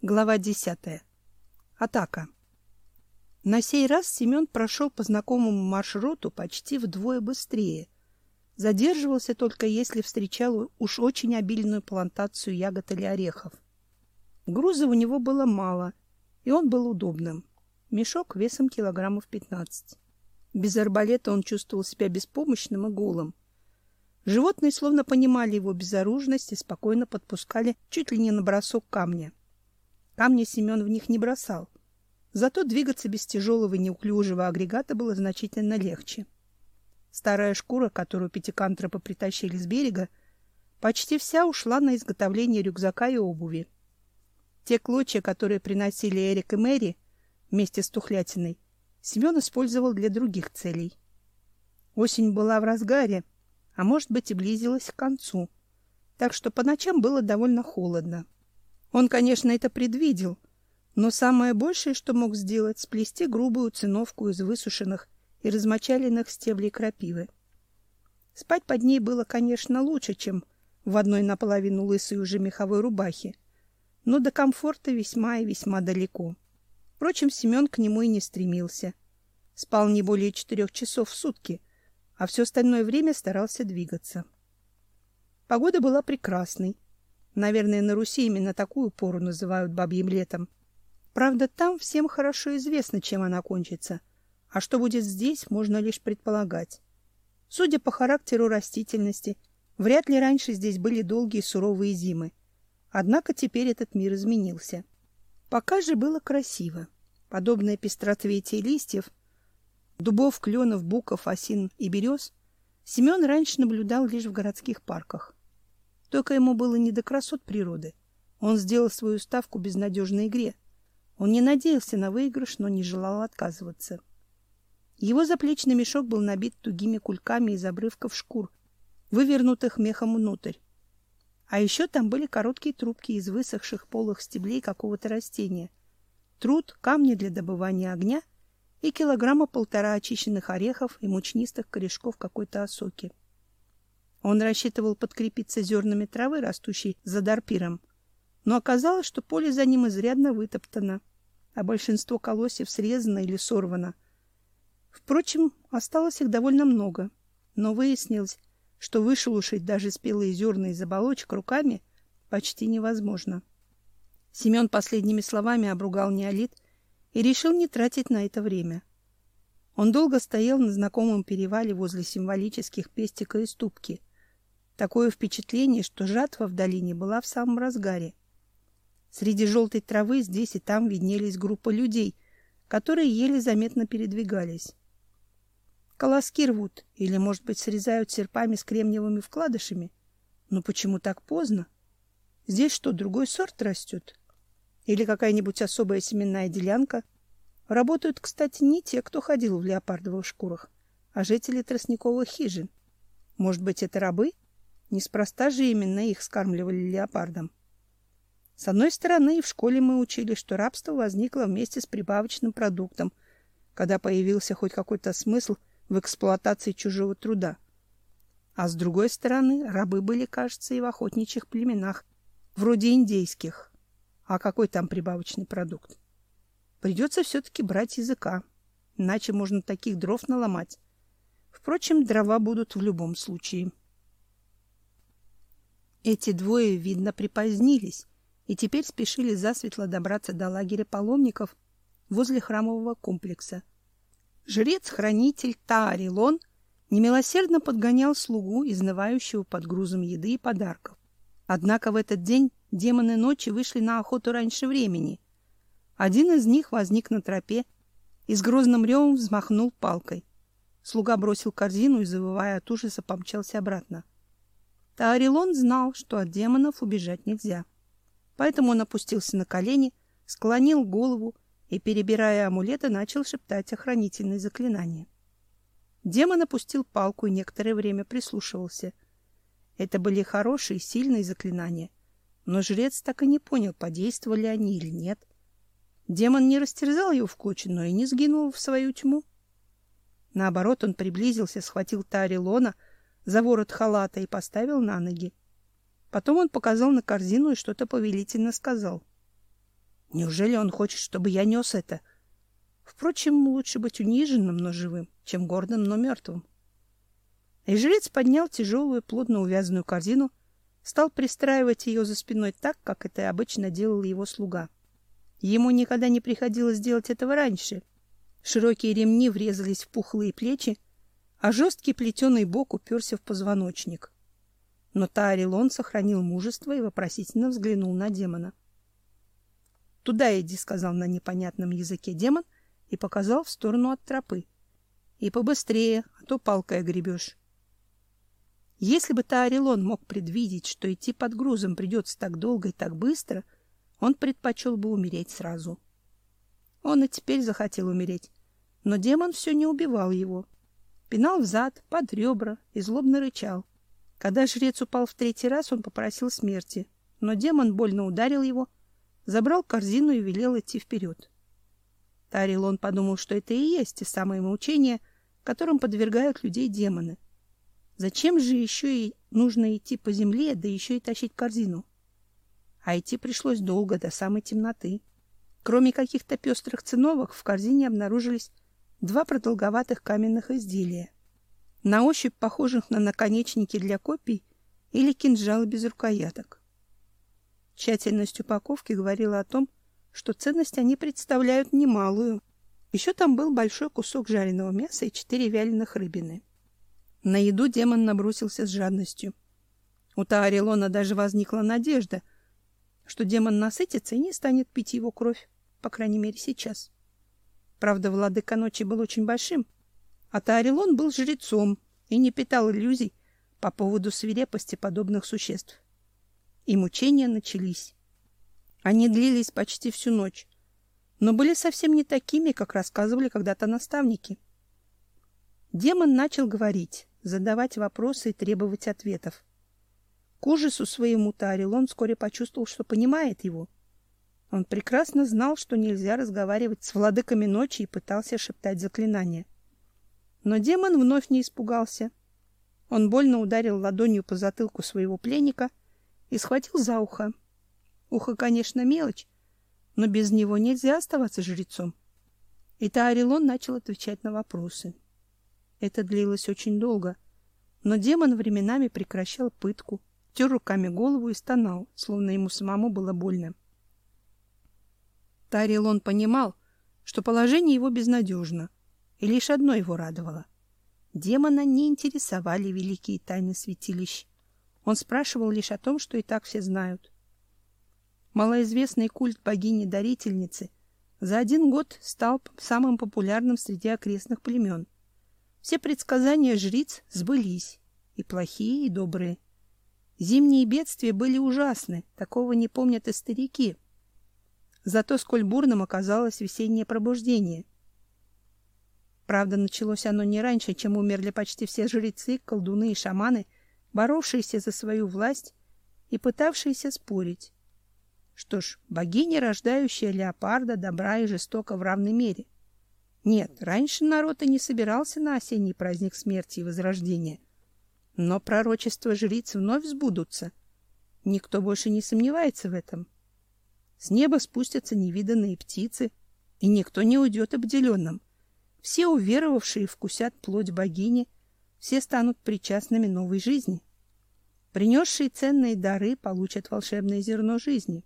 Глава 10. Атака. На сей раз Семен прошел по знакомому маршруту почти вдвое быстрее. Задерживался только если встречал уж очень обильную плантацию ягод или орехов. Груза у него было мало, и он был удобным. Мешок весом килограммов 15. Без арбалета он чувствовал себя беспомощным и голым. Животные словно понимали его безоружность и спокойно подпускали чуть ли не на бросок камня. Камни Семен в них не бросал. Зато двигаться без тяжелого и неуклюжего агрегата было значительно легче. Старая шкура, которую пятикантропы притащили с берега, почти вся ушла на изготовление рюкзака и обуви. Те клочья, которые приносили Эрик и Мэри вместе с тухлятиной, Семен использовал для других целей. Осень была в разгаре, а может быть и близилась к концу, так что по ночам было довольно холодно. Он, конечно, это предвидел, но самое большее, что мог сделать, сплести грубую циновку из высушенных и размочаленных стеблей крапивы. Спать под ней было, конечно, лучше, чем в одной наполовину лысой уже меховой рубахе, но до комфорта весьма и весьма далеко. Впрочем, Семен к нему и не стремился. Спал не более 4 часов в сутки, а все остальное время старался двигаться. Погода была прекрасной. Наверное, на Руси именно такую пору называют бабьим летом. Правда, там всем хорошо известно, чем она кончится, а что будет здесь, можно лишь предполагать. Судя по характеру растительности, вряд ли раньше здесь были долгие суровые зимы. Однако теперь этот мир изменился. Пока же было красиво. Подобное пестроцветие листьев, дубов, кленов, буков, осин и берез, Семен раньше наблюдал лишь в городских парках. Только ему было не до красот природы. Он сделал свою ставку безнадежной игре. Он не надеялся на выигрыш, но не желал отказываться. Его заплечный мешок был набит тугими кульками из обрывков шкур, вывернутых мехом внутрь. А еще там были короткие трубки из высохших полых стеблей какого-то растения, труд, камни для добывания огня и 1,5 килограмма очищенных орехов и мучнистых корешков какой-то осоки. Он рассчитывал подкрепиться зернами травы, растущей за Дарпиром, но оказалось, что поле за ним изрядно вытоптано, а большинство колосьев срезано или сорвано. Впрочем, осталось их довольно много, но выяснилось, что вышелушить даже спелые зерна из оболочек руками почти невозможно. Семен последними словами обругал неолит и решил не тратить на это время. Он долго стоял на знакомом перевале возле символических пестика и ступки. Такое впечатление, что жатва в долине была в самом разгаре. Среди желтой травы здесь и там виднелись группы людей, которые еле заметно передвигались. Колоски рвут или, может быть, срезают серпами с кремниевыми вкладышами. Но почему так поздно? Здесь что, другой сорт растет? Или какая-нибудь особая семенная делянка? Работают, кстати, не те, кто ходил в леопардовых шкурах, а жители тростниковых хижин. Может быть, это рабы? Неспроста же именно их скармливали леопардам. С одной стороны, и в школе мы учили, что рабство возникло вместе с прибавочным продуктом, когда появился хоть какой-то смысл в эксплуатации чужого труда. А с другой стороны, рабы были, кажется, и в охотничьих племенах, вроде индейских. А какой там прибавочный продукт? Придется все-таки брать языка, иначе можно таких дров наломать. Впрочем, дрова будут в любом случае. Эти двое, видно, припозднились и теперь спешили засветло добраться до лагеря паломников возле храмового комплекса. Жрец-хранитель Таарилон немилосердно подгонял слугу, изнывающего под грузом еды и подарков. Однако в этот день демоны ночи вышли на охоту раньше времени. Один из них возник на тропе и с грозным ревом взмахнул палкой. Слуга бросил корзину и, завывая от ужаса, помчался обратно. Таарилон знал, что от демонов убежать нельзя. Поэтому он опустился на колени, склонил голову и, перебирая амулеты, начал шептать охранительные заклинания. Демон опустил палку и некоторое время прислушивался. Это были хорошие, сильные заклинания, но жрец так и не понял, подействовали они или нет. Демон не растерзал его в клочья, но и не сгинул в свою тьму. Наоборот, он приблизился, схватил Таарилона за ворот халата и поставил на ноги. Потом он показал на корзину и что-то повелительно сказал. Неужели он хочет, чтобы я нес это? Впрочем, лучше быть униженным, но живым, чем гордым, но мертвым. И жрец поднял тяжелую, плотно увязанную корзину, стал пристраивать ее за спиной так, как это обычно делал его слуга. Ему никогда не приходилось делать этого раньше. Широкие ремни врезались в пухлые плечи, а жесткий плетеный бок уперся в позвоночник. Но Таарилон сохранил мужество и вопросительно взглянул на демона. — Туда иди, — сказал на непонятном языке демон и показал в сторону от тропы. — И побыстрее, а то палкой огребешь. Если бы Таарилон мог предвидеть, что идти под грузом придется так долго и так быстро, он предпочел бы умереть сразу. Он и теперь захотел умереть, но демон все не убивал его. Пинал взад, под ребра и злобно рычал. Когда жрец упал в третий раз, он попросил смерти, но демон больно ударил его, забрал корзину и велел идти вперед. Таарилон подумал, что это и есть те самые мучения, которым подвергают людей демоны. Зачем же еще и нужно идти по земле, да еще и тащить корзину? А идти пришлось долго, до самой темноты. Кроме каких-то пестрых циновок, в корзине обнаружились два продолговатых каменных изделия, на ощупь похожих на наконечники для копий или кинжалы без рукояток. Тщательность упаковки говорила о том, что ценность они представляют немалую. Еще там был большой кусок жареного мяса и 4 вяленых рыбины. На еду демон набросился с жадностью. У Таарилона даже возникла надежда, что демон насытится и не станет пить его кровь, по крайней мере сейчас. Правда, владыка ночи был очень большим, а Таарилон был жрецом и не питал иллюзий по поводу свирепости подобных существ. И мучения начались. Они длились почти всю ночь, но были совсем не такими, как рассказывали когда-то наставники. Демон начал говорить, задавать вопросы и требовать ответов. К ужасу своему Таарилон вскоре почувствовал, что понимает его. Он прекрасно знал, что нельзя разговаривать с владыками ночи, и пытался шептать заклинания. Но демон вновь не испугался. Он больно ударил ладонью по затылку своего пленника и схватил за ухо. Ухо, конечно, мелочь, но без него нельзя оставаться жрецом. И Таарилон начал отвечать на вопросы. Это длилось очень долго, но демон временами прекращал пытку, тер руками голову и стонал, словно ему самому было больно. Таарилон понимал, что положение его безнадежно, и лишь одно его радовало. Демона не интересовали великие тайны святилищ. Он спрашивал лишь о том, что и так все знают. Малоизвестный культ богини-дарительницы за 1 год стал самым популярным среди окрестных племен. Все предсказания жриц сбылись, и плохие, и добрые. Зимние бедствия были ужасны, такого не помнят и старики. Зато сколь бурным оказалось весеннее пробуждение. Правда, началось оно не раньше, чем умерли почти все жрецы, колдуны и шаманы, боровшиеся за свою власть и пытавшиеся спорить. Что ж, богиня, рождающая леопарда, добра и жестока в равной мере. Нет, раньше народ и не собирался на осенний праздник смерти и возрождения. Но пророчества жриц вновь сбудутся. Никто больше не сомневается в этом. С неба спустятся невиданные птицы, и никто не уйдет обделенным. Все уверовавшие вкусят плоть богини, все станут причастными новой жизни. Принесшие ценные дары получат волшебное зерно жизни.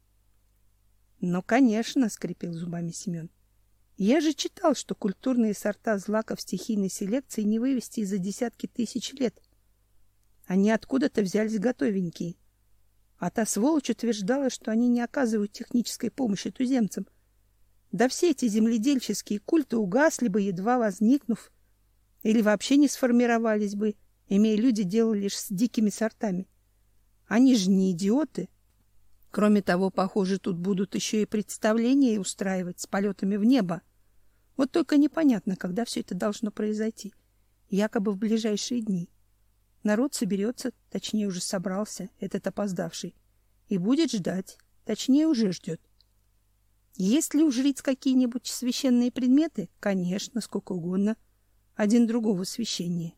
Но, конечно, — скрипел зубами Семен, — я же читал, что культурные сорта злаков стихийной селекции не вывести и за десятки тысяч лет. Они откуда-то взялись готовенькие. А та сволочь утверждала, что они не оказывают технической помощи туземцам. Да все эти земледельческие культы угасли бы, едва возникнув, или вообще не сформировались бы, имея люди дело лишь с дикими сортами. Они же не идиоты. Кроме того, похоже, тут будут еще и представления устраивать с полетами в небо. Вот только непонятно, когда все это должно произойти. Якобы в ближайшие дни. Народ соберется, точнее уже собрался, этот опоздавший, и будет ждать, точнее уже ждет. Есть ли у жриц какие-нибудь священные предметы? Конечно, сколько угодно. Один другого священнее.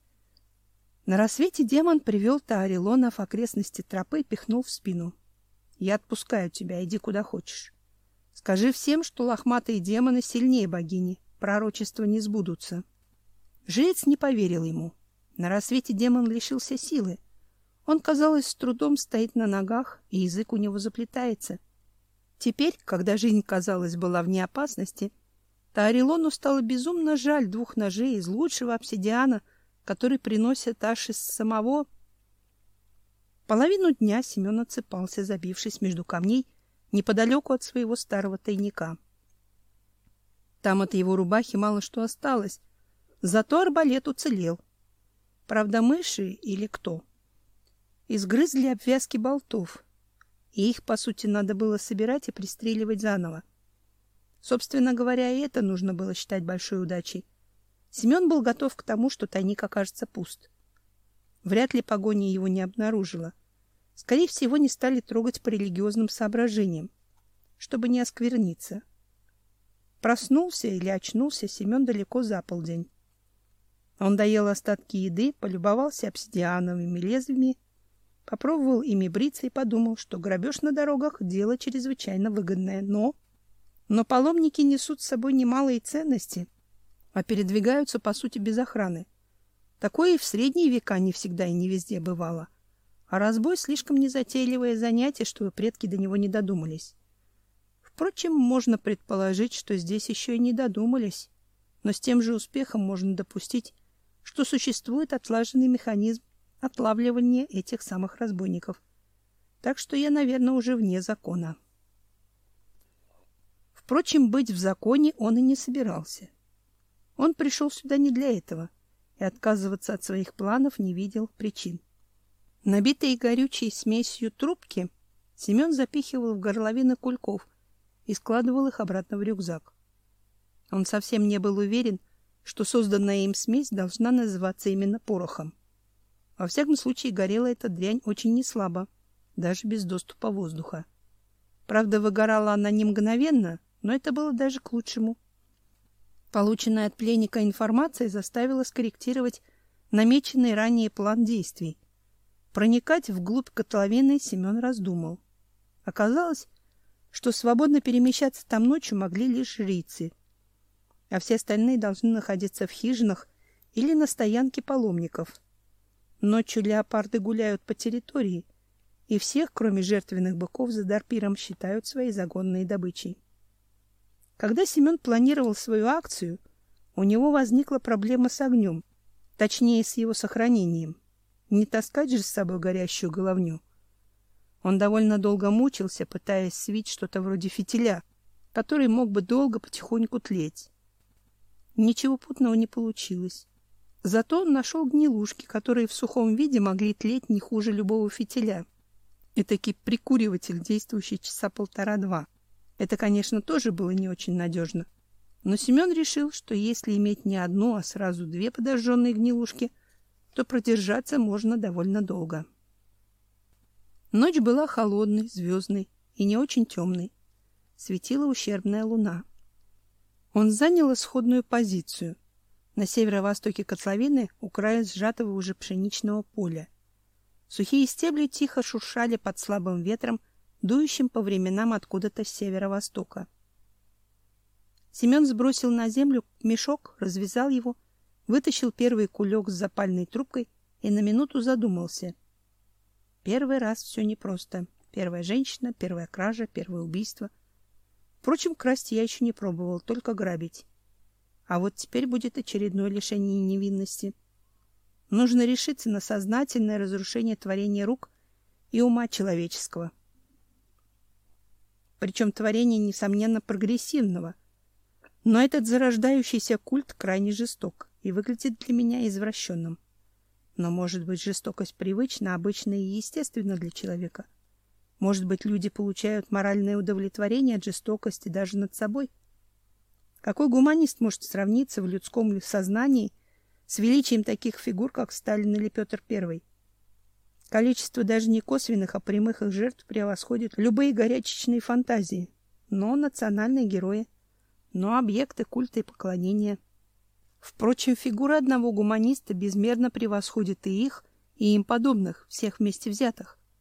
На рассвете демон привел Таарилона в окрестности тропы и пихнул в спину. Я отпускаю тебя, иди куда хочешь. Скажи всем, что лохматые демоны сильнее богини, пророчества не сбудутся. Жрец не поверил ему. На рассвете демон лишился силы. Он, казалось, с трудом стоит на ногах, и язык у него заплетается. Теперь, когда жизнь, казалось, была вне опасности, Таарилону стало безумно жаль 2 ножей из лучшего обсидиана, который приносят аж из самого. Половину дня Семен отсыпался, забившись между камней, неподалеку от своего старого тайника. Там от его рубахи мало что осталось, зато арбалет уцелел. Правда, мыши или кто изгрызли обвязки болтов, и их, по сути, надо было собирать и пристреливать заново. Собственно говоря, и это нужно было считать большой удачей. Семен был готов к тому, что тайник окажется пуст. Вряд ли погоня его не обнаружила. Скорее всего, не стали трогать по религиозным соображениям, чтобы не оскверниться. Проснулся или очнулся Семен далеко за полдень. Он доел остатки еды, полюбовался обсидиановыми лезвиями, попробовал ими бриться и подумал, что грабеж на дорогах — дело чрезвычайно выгодное. Но паломники несут с собой немалые ценности, а передвигаются, по сути, без охраны. Такое и в средние века не всегда и не везде бывало. А разбой — слишком незатейливое занятие, чтобы предки до него не додумались. Впрочем, можно предположить, что здесь еще и не додумались. Но с тем же успехом можно допустить, что существует отлаженный механизм отлавливания этих самых разбойников. Так что я, наверное, уже вне закона. Впрочем, быть в законе он и не собирался. Он пришел сюда не для этого, и отказываться от своих планов не видел причин. Набитые горючей смесью трубки Семен запихивал в горловины кульков и складывал их обратно в рюкзак. Он совсем не был уверен, что созданная им смесь должна называться именно порохом. Во всяком случае, горела эта дрянь очень неслабо, даже без доступа воздуха. Правда, выгорала она не мгновенно, но это было даже к лучшему. Полученная от пленника информация заставила скорректировать намеченный ранее план действий. Проникать вглубь котловины Семен раздумал. Оказалось, что свободно перемещаться там ночью могли лишь жрицы, а все остальные должны находиться в хижинах или на стоянке паломников. Ночью леопарды гуляют по территории, и всех, кроме жертвенных быков, за дарпиром считают своей загонной добычей. Когда Семен планировал свою акцию, у него возникла проблема с огнем, точнее, с его сохранением. Не таскать же с собой горящую головню. Он довольно долго мучился, пытаясь свить что-то вроде фитиля, который мог бы долго потихоньку тлеть. Ничего путного не получилось. Зато он нашел гнилушки, которые в сухом виде могли тлеть не хуже любого фитиля. Этакий прикуриватель, действующий часа 1,5-2. Это, конечно, тоже было не очень надежно. Но Семен решил, что если иметь не одну, а сразу 2 подожженные гнилушки, то продержаться можно довольно долго. Ночь была холодной, звездной и не очень темной. Светила ущербная луна. Он занял исходную позицию на северо-востоке котловины, у края сжатого уже пшеничного поля. Сухие стебли тихо шуршали под слабым ветром, дующим по временам откуда-то с северо-востока. Семен сбросил на землю мешок, развязал его, вытащил первый кулек с запальной трубкой и на минуту задумался. Первый раз все непросто. Первая женщина, первая кража, первое убийство. Впрочем, красть я еще не пробовал, только грабить. А вот теперь будет очередное лишение невинности. Нужно решиться на сознательное разрушение творения рук и ума человеческого. Причем творения, несомненно, прогрессивного. Но этот зарождающийся культ крайне жесток и выглядит для меня извращенным. Но, может быть, жестокость привычна, обычна и естественна для человека. Может быть, люди получают моральное удовлетворение от жестокости даже над собой. Какой гуманист может сравниться в людском сознании с величием таких фигур, как Сталин или Петр I? Количество даже не косвенных, а прямых их жертв превосходит любые горячечные фантазии. Но национальные герои, но объекты культа и поклонения. Впрочем, фигура одного гуманиста безмерно превосходит и их, и им подобных, всех вместе взятых.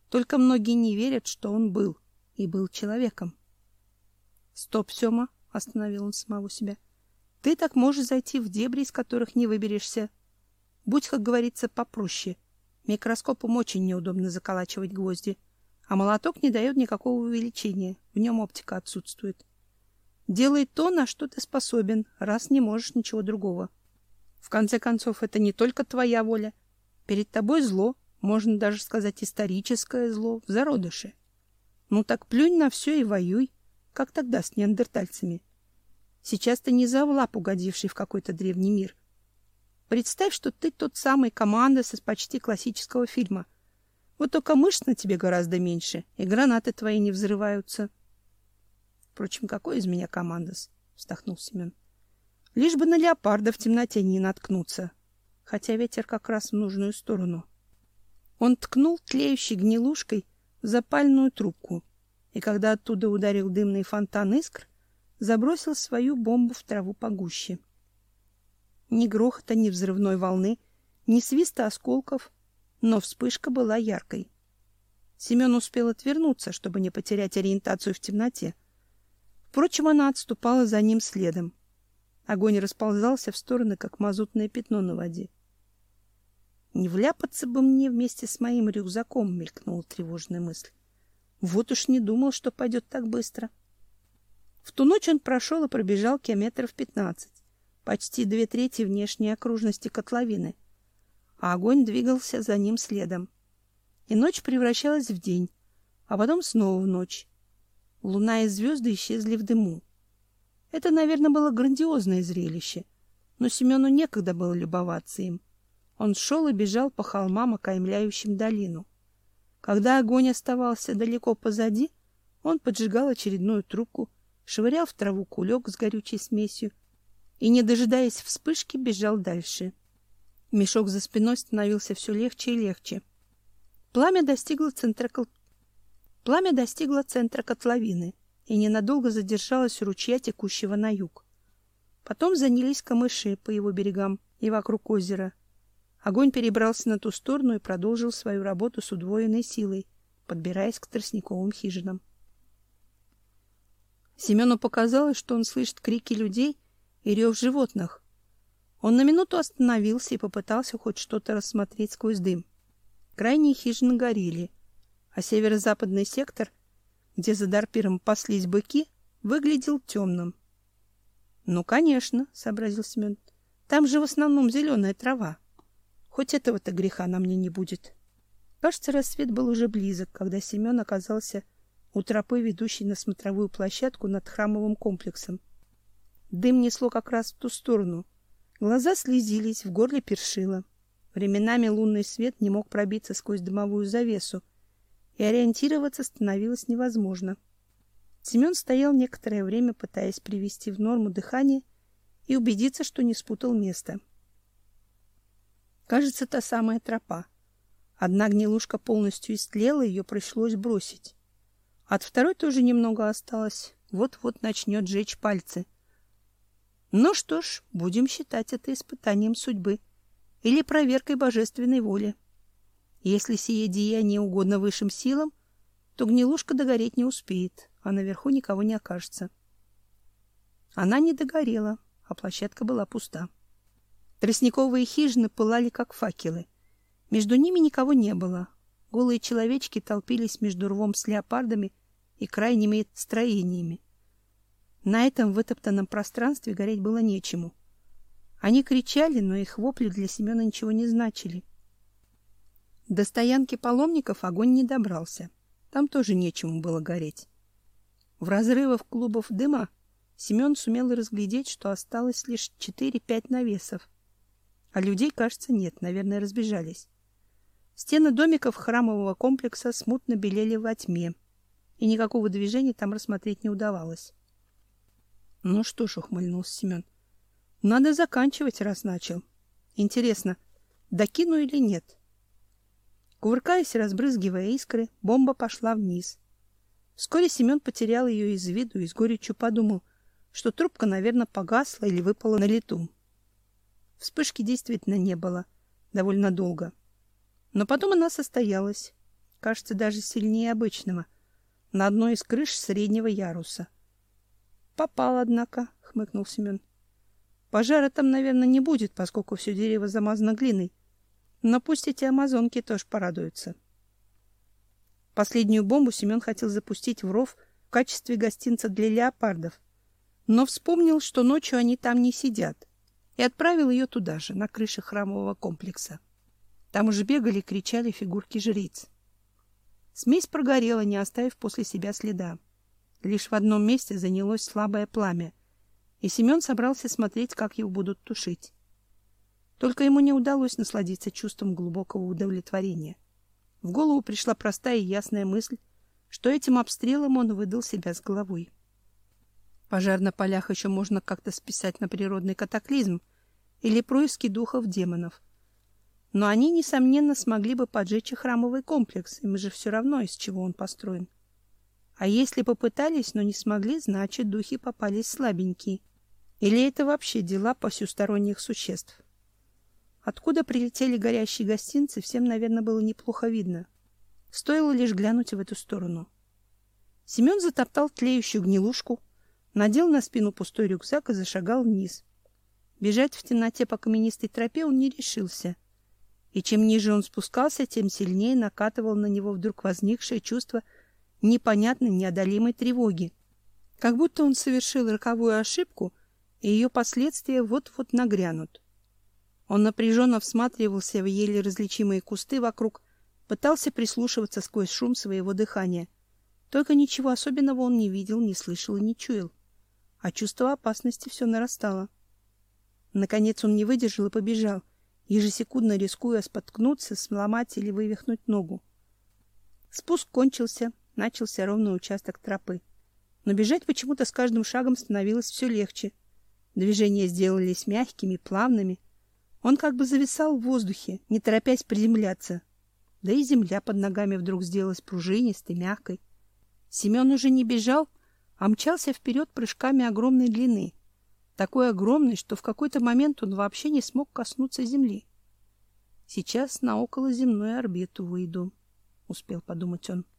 Только многие не верят, что он был и был человеком. Стоп, Сёма, остановил он самого себя. Ты так можешь зайти в дебри, из которых не выберешься. Будь, как говорится, попроще. Микроскопом очень неудобно заколачивать гвозди, а молоток не дает никакого увеличения, в нем оптика отсутствует. Делай то, на что ты способен, раз не можешь ничего другого. В конце концов, это не только твоя воля. Перед тобой зло, можно даже сказать историческое зло, в зародыше. Ну так плюнь на все и воюй, как тогда с неандертальцами. Сейчас ты не завлап, угодивший в какой-то древний мир. Представь, что ты тот самый командос из почти классического фильма. Вот только мышц на тебе гораздо меньше, и гранаты твои не взрываются. Впрочем, какой из меня командос? Вздохнул Семен. Лишь бы на леопарда в темноте не наткнуться. Хотя ветер как раз в нужную сторону. Он ткнул тлеющей гнилушкой в запальную трубку, и когда оттуда ударил дымный фонтан искр, забросил свою бомбу в траву погуще. Ни грохота, ни взрывной волны, ни свиста осколков, но вспышка была яркой. Семен успел отвернуться, чтобы не потерять ориентацию в темноте. Впрочем, она отступала за ним следом. Огонь расползался в стороны, как мазутное пятно на воде. «Не вляпаться бы мне вместе с моим рюкзаком», — мелькнула тревожная мысль. «Вот уж не думал, что пойдет так быстро». В ту ночь он прошел и пробежал километров 15, почти 2/3 внешней окружности котловины, а огонь двигался за ним следом. И ночь превращалась в день, а потом снова в ночь. Луна и звезды исчезли в дыму. Это, наверное, было грандиозное зрелище, но Семену некогда было любоваться им. Он шел и бежал по холмам, окаймляющим долину. Когда огонь оставался далеко позади, он поджигал очередную трубку, швырял в траву кулек с горючей смесью и, не дожидаясь вспышки, бежал дальше. Мешок за спиной становился все легче и легче. Пламя достигло центра котловины и ненадолго задержалось у ручья, текущего на юг. Потом занялись камыши по его берегам и вокруг озера. Огонь перебрался на ту сторону и продолжил свою работу с удвоенной силой, подбираясь к тростниковым хижинам. Семену показалось, что он слышит крики людей и рев животных. Он на минуту остановился и попытался хоть что-то рассмотреть сквозь дым. Крайние хижины горели, а северо-западный сектор, где за Дарпиром паслись быки, выглядел темным. «Ну, конечно», — сообразил Семен, — «там же в основном зеленая трава. Хоть этого-то греха на мне не будет». Кажется, рассвет был уже близок, когда Семен оказался у тропы, ведущей на смотровую площадку над храмовым комплексом. Дым несло как раз в ту сторону. Глаза слезились, в горле першило. Временами лунный свет не мог пробиться сквозь дымовую завесу, и ориентироваться становилось невозможно. Семен стоял некоторое время, пытаясь привести в норму дыхание и убедиться, что не спутал место. Кажется, та самая тропа. Одна гнилушка полностью истлела, ее пришлось бросить. От второй тоже немного осталось. Вот-вот начнет жечь пальцы. Ну что ж, будем считать это испытанием судьбы или проверкой божественной воли. Если сие деяние угодно высшим силам, то гнилушка догореть не успеет, а наверху никого не окажется. Она не догорела, а площадка была пуста. Тростниковые хижины пылали, как факелы. Между ними никого не было. Голые человечки толпились между рвом с леопардами и крайними строениями. На этом вытоптанном пространстве гореть было нечему. Они кричали, но их вопли для Семена ничего не значили. До стоянки паломников огонь не добрался. Там тоже нечему было гореть. В разрывах клубов дыма Семен сумел разглядеть, что осталось лишь 4-5 навесов. А людей, кажется, нет, наверное, разбежались. Стены домиков храмового комплекса смутно белели во тьме, и никакого движения там рассмотреть не удавалось. Ну что ж, ухмыльнулся Семен, надо заканчивать, раз начал. Интересно, докину или нет? Кувыркаясь и разбрызгивая искры, бомба пошла вниз. Вскоре Семен потерял ее из виду и с горечью подумал, что трубка, наверное, погасла или выпала на лету. Вспышки действительно не было довольно долго. Но потом она состоялась, кажется, даже сильнее обычного, на одной из крыш среднего яруса. Попал, однако, хмыкнул Семен. Пожара там, наверное, не будет, поскольку все дерево замазано глиной. Но пусть эти амазонки тоже порадуются. Последнюю бомбу Семен хотел запустить в ров в качестве гостинца для леопардов, но вспомнил, что ночью они там не сидят, и отправил ее туда же, на крыше храмового комплекса. Там уже бегали и кричали фигурки жриц. Смесь прогорела, не оставив после себя следа. Лишь в одном месте занялось слабое пламя, и Семен собрался смотреть, как его будут тушить. Только ему не удалось насладиться чувством глубокого удовлетворения. В голову пришла простая и ясная мысль, что этим обстрелом он выдал себя с головой. Пожар на полях еще можно как-то списать на природный катаклизм или происки духов-демонов. Но они, несомненно, смогли бы поджечь и храмовый комплекс, им же все равно, из чего он построен. А если попытались, но не смогли, значит, духи попались слабенькие. Или это вообще дела посюсторонних существ? Откуда прилетели горящие гостинцы, всем, наверное, было неплохо видно. Стоило лишь глянуть в эту сторону. Семен затоптал тлеющую гнилушку, надел на спину пустой рюкзак и зашагал вниз. Бежать в темноте по каменистой тропе он не решился. И чем ниже он спускался, тем сильнее накатывал на него вдруг возникшее чувство непонятной, неодолимой тревоги. Как будто он совершил роковую ошибку, и ее последствия вот-вот нагрянут. Он напряженно всматривался в еле различимые кусты вокруг, пытался прислушиваться сквозь шум своего дыхания. Только ничего особенного он не видел, не слышал и не чуял. А чувство опасности все нарастало. Наконец он не выдержал и побежал, ежесекундно рискуя споткнуться, сломать или вывихнуть ногу. Спуск кончился, начался ровный участок тропы. Но бежать почему-то с каждым шагом становилось все легче. Движения сделались мягкими, плавными. Он как бы зависал в воздухе, не торопясь приземляться. Да и земля под ногами вдруг сделалась пружинистой, мягкой. Семен уже не бежал, а мчался вперед прыжками огромной длины. Такой огромной, что в какой-то момент он вообще не смог коснуться земли. Сейчас на околоземную орбиту выйду, успел подумать он.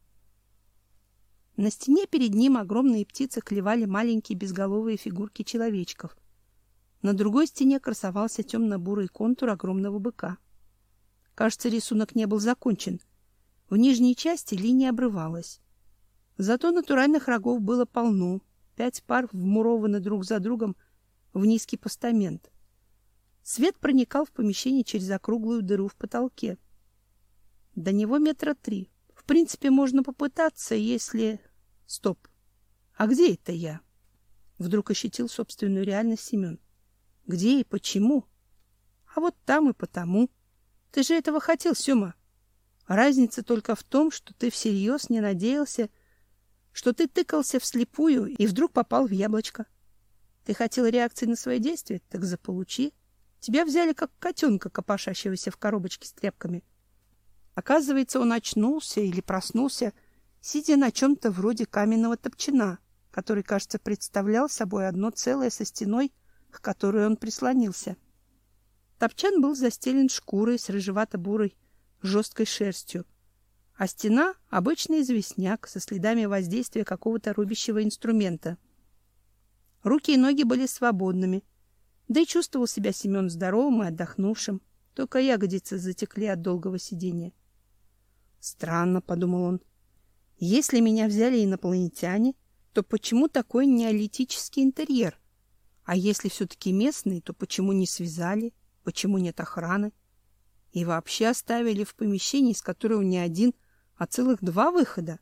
На стене перед ним огромные птицы клевали маленькие безголовые фигурки человечков. На другой стене красовался темно-бурый контур огромного быка. Кажется, рисунок не был закончен. В нижней части линия обрывалась. Зато натуральных рогов было полно. 5 пар вмурованы друг за другом в низкий постамент. Свет проникал в помещение через округлую дыру в потолке. До него 3 метра. В принципе, можно попытаться, если... Стоп. А где это я? Вдруг ощутил собственную реальность Семен. Где и почему? А вот там и потому. Ты же этого хотел, Сёма. Разница только в том, что ты всерьез не надеялся, что ты тыкался вслепую и вдруг попал в яблочко. Ты хотел реакции на свои действия, так заполучи. Тебя взяли как котенка, копошащегося в коробочке с тряпками. Оказывается, он очнулся или проснулся, сидя на чем-то вроде каменного топчана, который, кажется, представлял собой одно целое со стеной, к которой он прислонился. Топчан был застелен шкурой с рыжевато-бурой жесткой шерстью, а стена — обычный известняк со следами воздействия какого-то рубящего инструмента. Руки и ноги были свободными, да и чувствовал себя Семен здоровым и отдохнувшим, только ягодицы затекли от долгого сидения. «Странно», — подумал он, — «если меня взяли инопланетяне, то почему такой неолитический интерьер? А если все-таки местные, то почему не связали, почему нет охраны? И вообще оставили в помещении, из которого не один, а целых 2 выхода.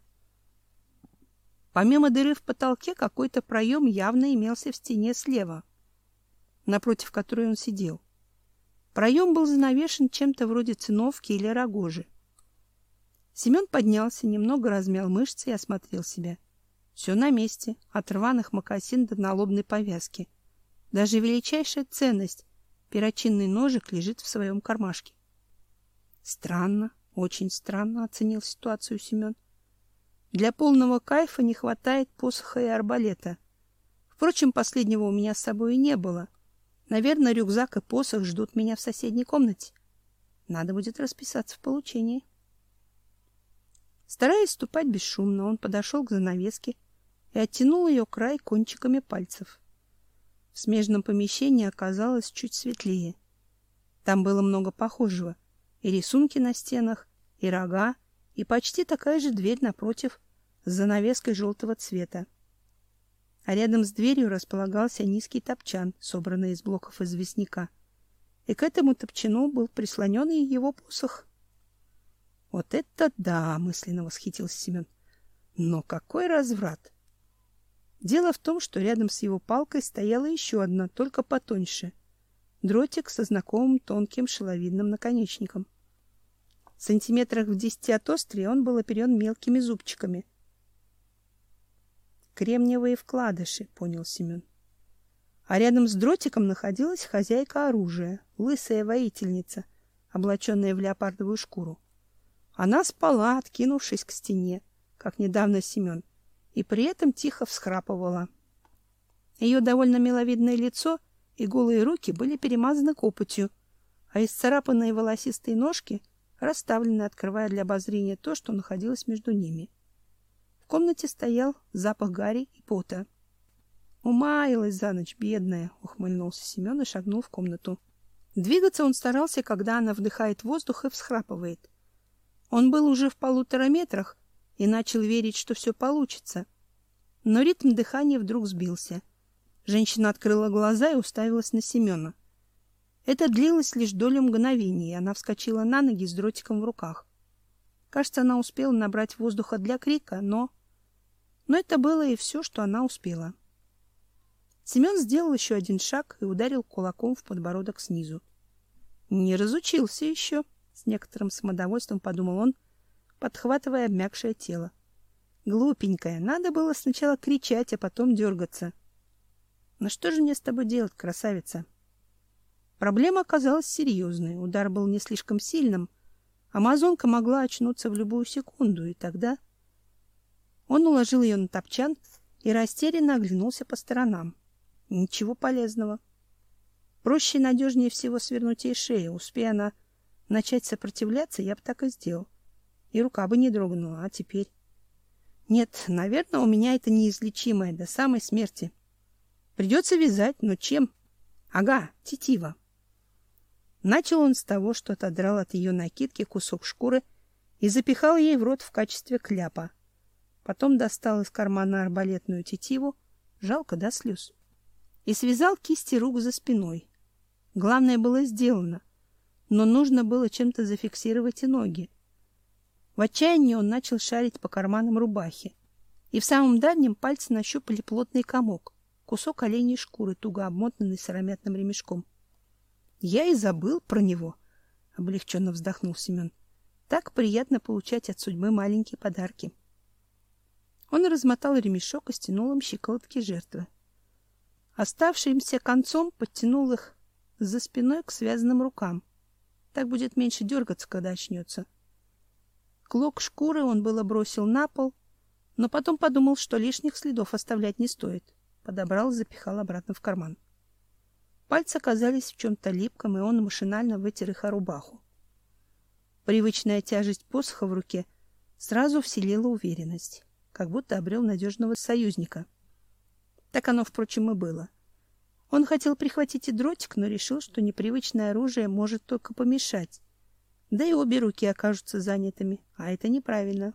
Помимо дыры в потолке, какой-то проем явно имелся в стене слева, напротив которой он сидел. Проем был занавешен чем-то вроде циновки или рогожи. Семен поднялся, немного размял мышцы и осмотрел себя. Все на месте, от рваных мокасин до налобной повязки. Даже величайшая ценность — перочинный ножик лежит в своем кармашке. Странно, очень странно, оценил ситуацию Семен. Для полного кайфа не хватает посоха и арбалета. Впрочем, последнего у меня с собой и не было. Наверное, рюкзак и посох ждут меня в соседней комнате. Надо будет расписаться в получении. Стараясь ступать бесшумно, он подошел к занавеске и оттянул ее край кончиками пальцев. В смежном помещении оказалось чуть светлее. Там было много похожего: и рисунки на стенах, и рога, и почти такая же дверь напротив с занавеской желтого цвета. А рядом с дверью располагался низкий топчан, собранный из блоков известняка, и к этому топчану был прислонен и его посох. «Вот это да!» — мысленно восхитился Семен. «Но какой разврат!» Дело в том, что рядом с его палкой стояла еще одна, только потоньше. Дротик со знакомым тонким шиловидным наконечником. Сантиметрах в 10 от острия он был оперен мелкими зубчиками. «Кремниевые вкладыши», — понял Семен. А рядом с дротиком находилась хозяйка оружия, лысая воительница, облаченная в леопардовую шкуру. Она спала, откинувшись к стене, как недавно Семен, и при этом тихо всхрапывала. Ее довольно миловидное лицо и голые руки были перемазаны копотью, а исцарапанные волосистые ножки расставлены, открывая для обозрения то, что находилось между ними. В комнате стоял запах гари и пота. «Умаялась за ночь, бедная!» — ухмыльнулся Семен и шагнул в комнату. Двигаться он старался, когда она вдыхает воздух и всхрапывает. Он был уже в 1,5 метрах и начал верить, что все получится. Но ритм дыхания вдруг сбился. Женщина открыла глаза и уставилась на Семена. Это длилось лишь долю мгновения, и она вскочила на ноги с дротиком в руках. Кажется, она успела набрать воздуха для крика, но это было и все, что она успела. Семен сделал еще один шаг и ударил кулаком в подбородок снизу. «Не разучился еще», — с некоторым самодовольством подумал он, подхватывая обмякшее тело. «Глупенькая, надо было сначала кричать, а потом дергаться. Но что же мне с тобой делать, красавица?» Проблема оказалась серьезной, удар был не слишком сильным. Амазонка могла очнуться в любую секунду, и тогда... Он уложил ее на топчан и растерянно оглянулся по сторонам. Ничего полезного. Проще и надежнее всего свернуть ей шею. Успея она начать сопротивляться, я бы так и сделал. И рука бы не дрогнула, а теперь... Нет, наверное, у меня это неизлечимое до самой смерти. Придется вязать, но чем? Ага, тетива. Начал он с того, что отодрал от ее накидки кусок шкуры и запихал ей в рот в качестве кляпа. Потом достал из кармана арбалетную тетиву, жалко до слез, и связал кисти рук за спиной. Главное было сделано, но нужно было чем-то зафиксировать и ноги. В отчаянии он начал шарить по карманам рубахи, и в самом дальнем пальцы нащупали плотный комок, кусок оленьей шкуры, туго обмотанный сыромятным ремешком. Я и забыл про него, облегченно вздохнул Семен. Так приятно получать от судьбы маленькие подарки. Он размотал ремешок и стянул им щиколотки жертвы. Оставшимся концом подтянул их за спиной к связанным рукам. Так будет меньше дергаться, когда очнется. Клок шкуры он было бросил на пол, но потом подумал, что лишних следов оставлять не стоит. Подобрал и запихал обратно в карман. Пальцы оказались в чем-то липком, и он машинально вытер их о рубаху. Привычная тяжесть посоха в руке сразу вселила уверенность, как будто обрел надежного союзника. Так оно, впрочем, и было. Он хотел прихватить и дротик, но решил, что непривычное оружие может только помешать. Да и обе руки окажутся занятыми, а это неправильно.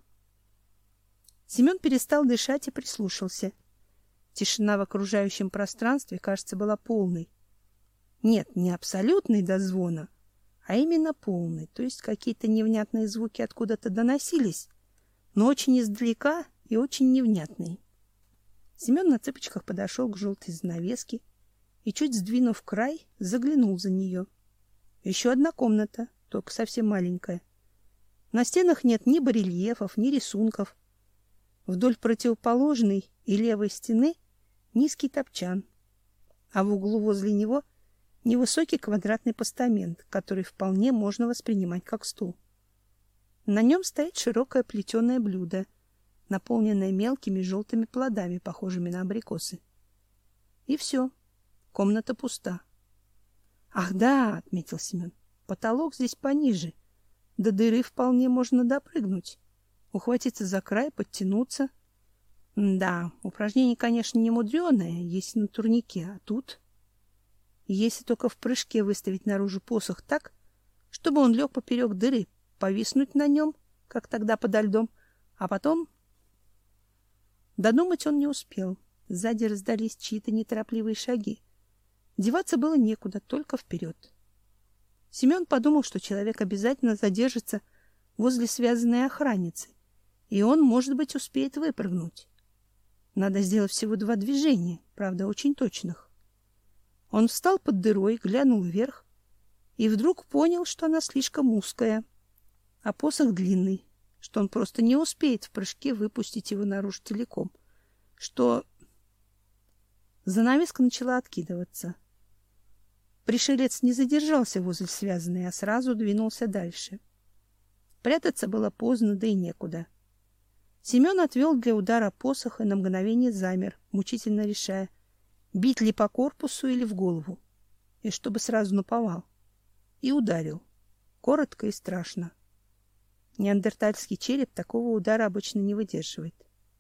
Семен перестал дышать и прислушался. Тишина в окружающем пространстве, кажется, была полной. Нет, не абсолютной до звона, а именно полной, то есть какие-то невнятные звуки откуда-то доносились, но очень издалека и очень невнятные. Семен на цыпочках подошел к желтой занавеске и, чуть сдвинув край, заглянул за нее. Еще одна комната, только совсем маленькая. На стенах нет ни барельефов, ни рисунков. Вдоль противоположной и левой стены низкий топчан, а в углу возле него невысокий квадратный постамент, который вполне можно воспринимать как стул. На нем стоит широкое плетеное блюдо, наполненное мелкими желтыми плодами, похожими на абрикосы. И все. Комната пуста. Ах да, отметил Семен, потолок здесь пониже. До дыры вполне можно допрыгнуть. ухватиться за край, подтянуться. Да, упражнение, конечно, не мудреное, есть на турнике, а тут... Если только в прыжке выставить наружу посох так, чтобы он лег поперек дыры, повиснуть на нем, как тогда подо льдом, а потом... Додумать он не успел. Сзади раздались чьи-то неторопливые шаги. Деваться было некуда, только вперед. Семен подумал, что человек обязательно задержится возле связанной охранницы, и он, может быть, успеет выпрыгнуть. Надо сделать всего 2 движения, правда, очень точных. Он встал под дырой, глянул вверх и вдруг понял, что она слишком узкая, а посох длинный, что он просто не успеет в прыжке выпустить его наружу целиком, что... Занавеска начала откидываться. Пришелец не задержался возле связанной, а сразу двинулся дальше. Прятаться было поздно, да и некуда. Семен отвел для удара посох и на мгновение замер, мучительно решая, бить ли по корпусу или в голову, и чтобы сразу наповал. И ударил. Коротко и страшно. Неандертальский череп такого удара обычно не выдерживает.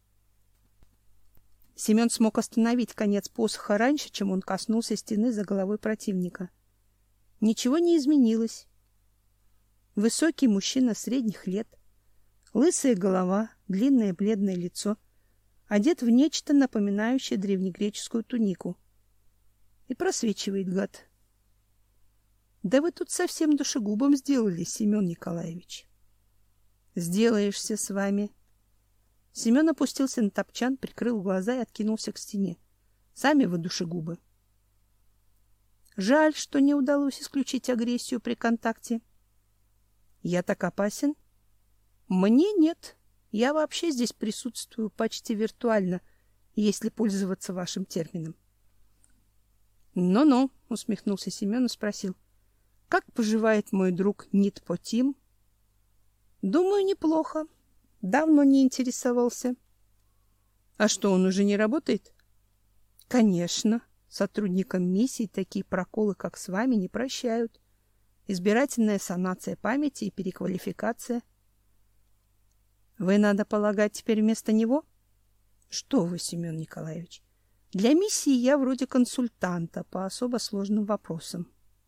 Семен смог остановить конец посоха раньше, чем он коснулся стены за головой противника. Ничего не изменилось. Высокий мужчина средних лет, лысая голова, длинное бледное лицо, одет в нечто напоминающее древнегреческую тунику. И просвечивает гад. Да вы тут совсем душегубом сделали, Семен Николаевич. Сделаешься с вами. Семен опустился на топчан, прикрыл глаза и откинулся к стене. Сами вы душегубы. Жаль, что не удалось исключить агрессию при контакте. Я так опасен? Мне нет. Я вообще здесь присутствую почти виртуально, если пользоваться вашим термином. Ну-ну, усмехнулся Семен и спросил. Как поживает мой друг Нитпотим? Думаю, неплохо. Давно не интересовался. А что, он уже не работает? Конечно. Сотрудникам миссии такие проколы, как с вами, не прощают. Избирательная санация памяти и переквалификация. Вы, надо полагать, теперь вместо него? Что вы, Семен Николаевич? Для миссии я вроде консультанта по особо сложным вопросам.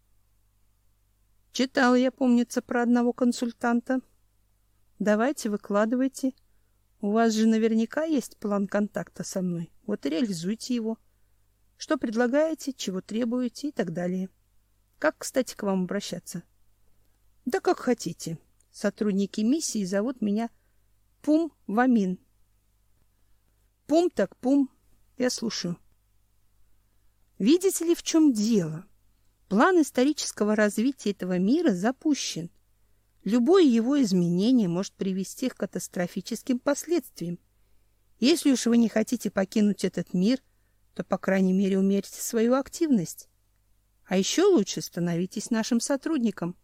Читал я, помнится, про одного консультанта. Давайте, выкладывайте. У вас же наверняка есть план контакта со мной. Вот и реализуйте его. Что предлагаете, чего требуете и так далее. Как, кстати, к вам обращаться? Да как хотите. Сотрудники миссии зовут меня Пум Вамин. Пум так Пум. Я слушаю. Видите ли, в чем дело? План исторического развития этого мира запущен. Любое его изменение может привести к катастрофическим последствиям. Если уж вы не хотите покинуть этот мир, то, по крайней мере, умерьте свою активность. А еще лучше становитесь нашим сотрудником.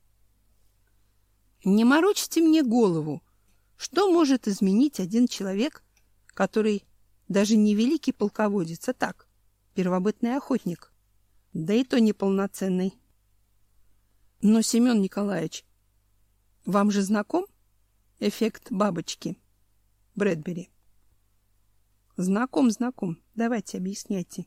Не морочьте мне голову. Что может изменить один человек, который даже не великий полководец, а так, первобытный охотник, да и то неполноценный? Но, Семен Николаевич, вам же знаком эффект бабочки Брэдбери? Знаком. Давайте объясняйте.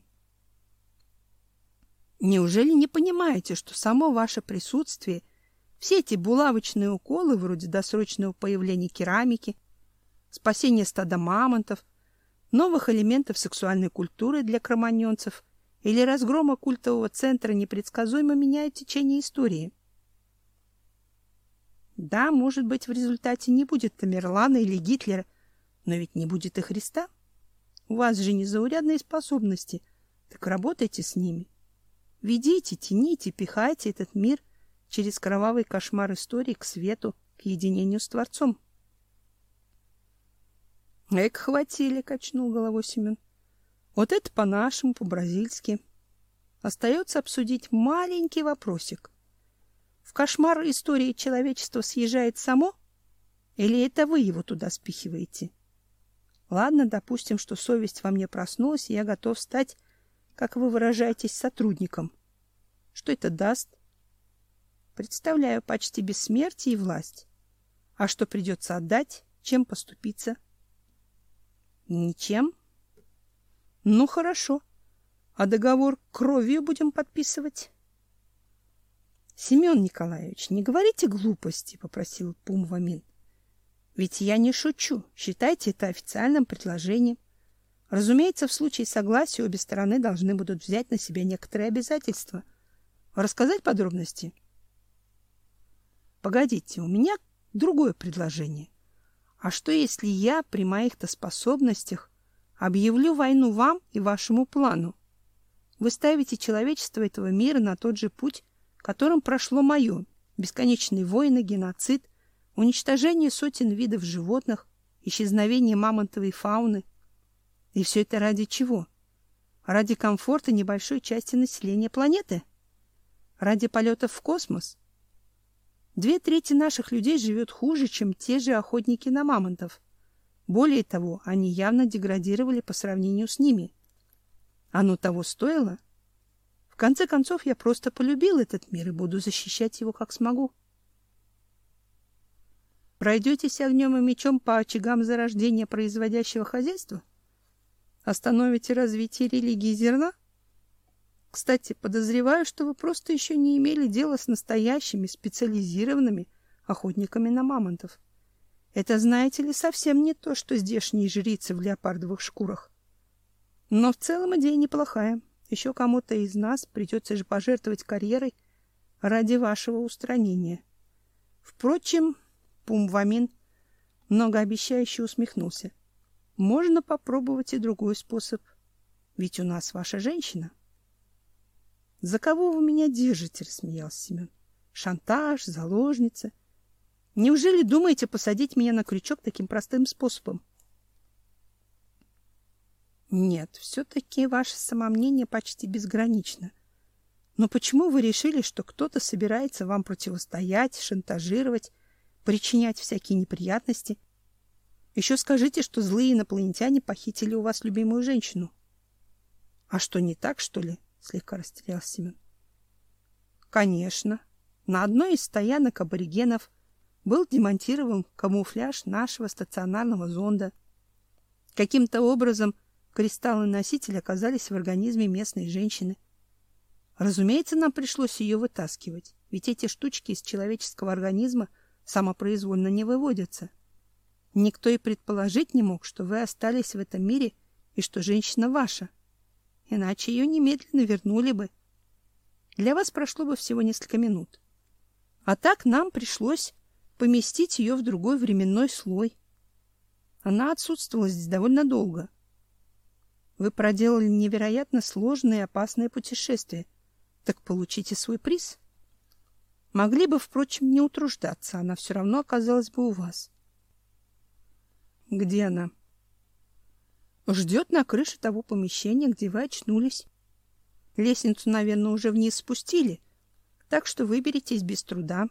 Неужели не понимаете, что само ваше присутствие, все эти булавочные уколы, вроде досрочного появления керамики, спасения стада мамонтов, новых элементов сексуальной культуры для кроманьонцев или разгрома культового центра непредсказуемо меняют течение истории? Да, может быть, в результате не будет Тамерлана или Гитлера, но ведь не будет и Христа. У вас же незаурядные способности, так работайте с ними. Ведите, тяните, пихайте этот мир через кровавый кошмар истории к свету, к единению с Творцом. Эк, хватили, качнул головой Семен. Вот это по-нашему, по-бразильски. Остается обсудить маленький вопросик. В кошмар истории человечества съезжает само, или это вы его туда спихиваете? Ладно, допустим, что совесть во мне проснулась, и я готов стать, как вы выражаетесь, сотрудником. Что это даст? Представляю почти бессмертие и власть. А что придется отдать? Чем поступиться? Ничем. Ну, хорошо. А договор кровью будем подписывать? Семен Николаевич, не говорите глупости, попросил Пумвамин. Ведь я не шучу. Считайте это официальным предложением. Разумеется, в случае согласия обе стороны должны будут взять на себя некоторые обязательства. Рассказать подробности? Погодите, у меня другое предложение. А что, если я при моих-то способностях объявлю войну вам и вашему плану? Вы ставите человечество этого мира на тот же путь, которым прошло мое: бесконечные войны, геноцид, уничтожение сотен видов животных, исчезновение мамонтовой фауны. И все это ради чего? Ради комфорта небольшой части населения планеты? Ради полетов в космос? 2/3 наших людей живет хуже, чем те же охотники на мамонтов. Более того, они явно деградировали по сравнению с ними. Оно того стоило? В конце концов, я просто полюбил этот мир и буду защищать его как смогу. Пройдетесь огнем и мечом по очагам зарождения производящего хозяйства? Остановите развитие религии зерна? Кстати, подозреваю, что вы просто еще не имели дела с настоящими специализированными охотниками на мамонтов. Это, знаете ли, совсем не то, что здешние жрицы в леопардовых шкурах. Но в целом идея неплохая. Еще кому-то из нас придется же пожертвовать карьерой ради вашего устранения. Впрочем, Пумвамин многообещающе усмехнулся. Можно попробовать и другой способ. Ведь у нас ваша женщина. — За кого вы меня держите? — рассмеялся Семен. — Шантаж, заложница. Неужели думаете посадить меня на крючок таким простым способом? — Нет, все-таки ваше самомнение почти безгранично. Но почему вы решили, что кто-то собирается вам противостоять, шантажировать, причинять всякие неприятности? Еще скажите, что злые инопланетяне похитили у вас любимую женщину. — А что, не так, что ли? — слегка растерялся Семен. — Конечно. На одной из стоянок аборигенов был демонтирован камуфляж нашего стационарного зонда. Каким-то образом кристаллы-носители оказались в организме местной женщины. Разумеется, нам пришлось ее вытаскивать, ведь эти штучки из человеческого организма самопроизвольно не выводятся. Никто и предположить не мог, что вы остались в этом мире и что женщина ваша. Иначе ее немедленно вернули бы. Для вас прошло бы всего несколько минут. А так нам пришлось поместить ее в другой временной слой. Она отсутствовала здесь довольно долго. Вы проделали невероятно сложное и опасное путешествие. Так получите свой приз. Могли бы, впрочем, не утруждаться, она все равно оказалась бы у вас. Где она? Ждет на крыше того помещения, где вы очнулись. Лестницу, наверное, уже вниз спустили, так что выберетесь без труда.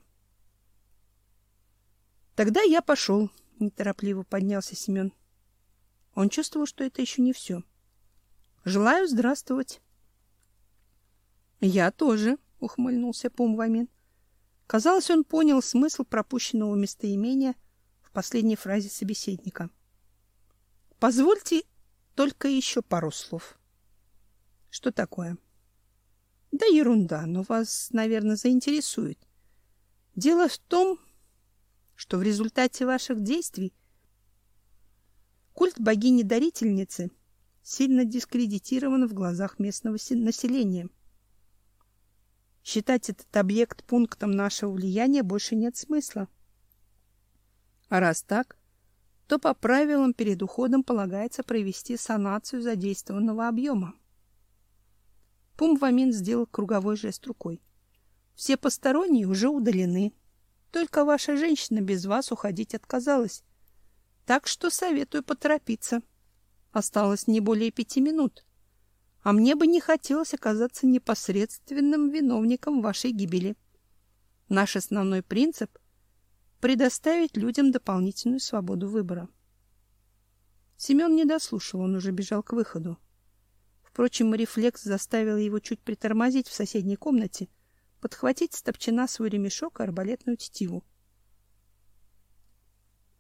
Тогда я пошел, неторопливо поднялся Семен. Он чувствовал, что это еще не все. Желаю здравствовать. Я тоже, ухмыльнулся Пумвамин. Казалось, он понял смысл пропущенного местоимения в последней фразе собеседника. Позвольте только еще пару слов. Что такое? Да ерунда, но вас, наверное, заинтересует. Дело в том, что в результате ваших действий культ богини-дарительницы сильно дискредитирован в глазах местного населения. Считать этот объект пунктом нашего влияния больше нет смысла. А раз так, то по правилам перед уходом полагается провести санацию задействованного объема. Пумвамин сделал круговой жест рукой. Все посторонние уже удалены. Только ваша женщина без вас уходить отказалась. Так что советую поторопиться. Осталось не более 5 минут. А мне бы не хотелось оказаться непосредственным виновником вашей гибели. Наш основной принцип — предоставить людям дополнительную свободу выбора. Семен не дослушал, он уже бежал к выходу. Впрочем, рефлекс заставил его чуть притормозить в соседней комнате, подхватить с топчана свой ремешок и арбалетную тетиву.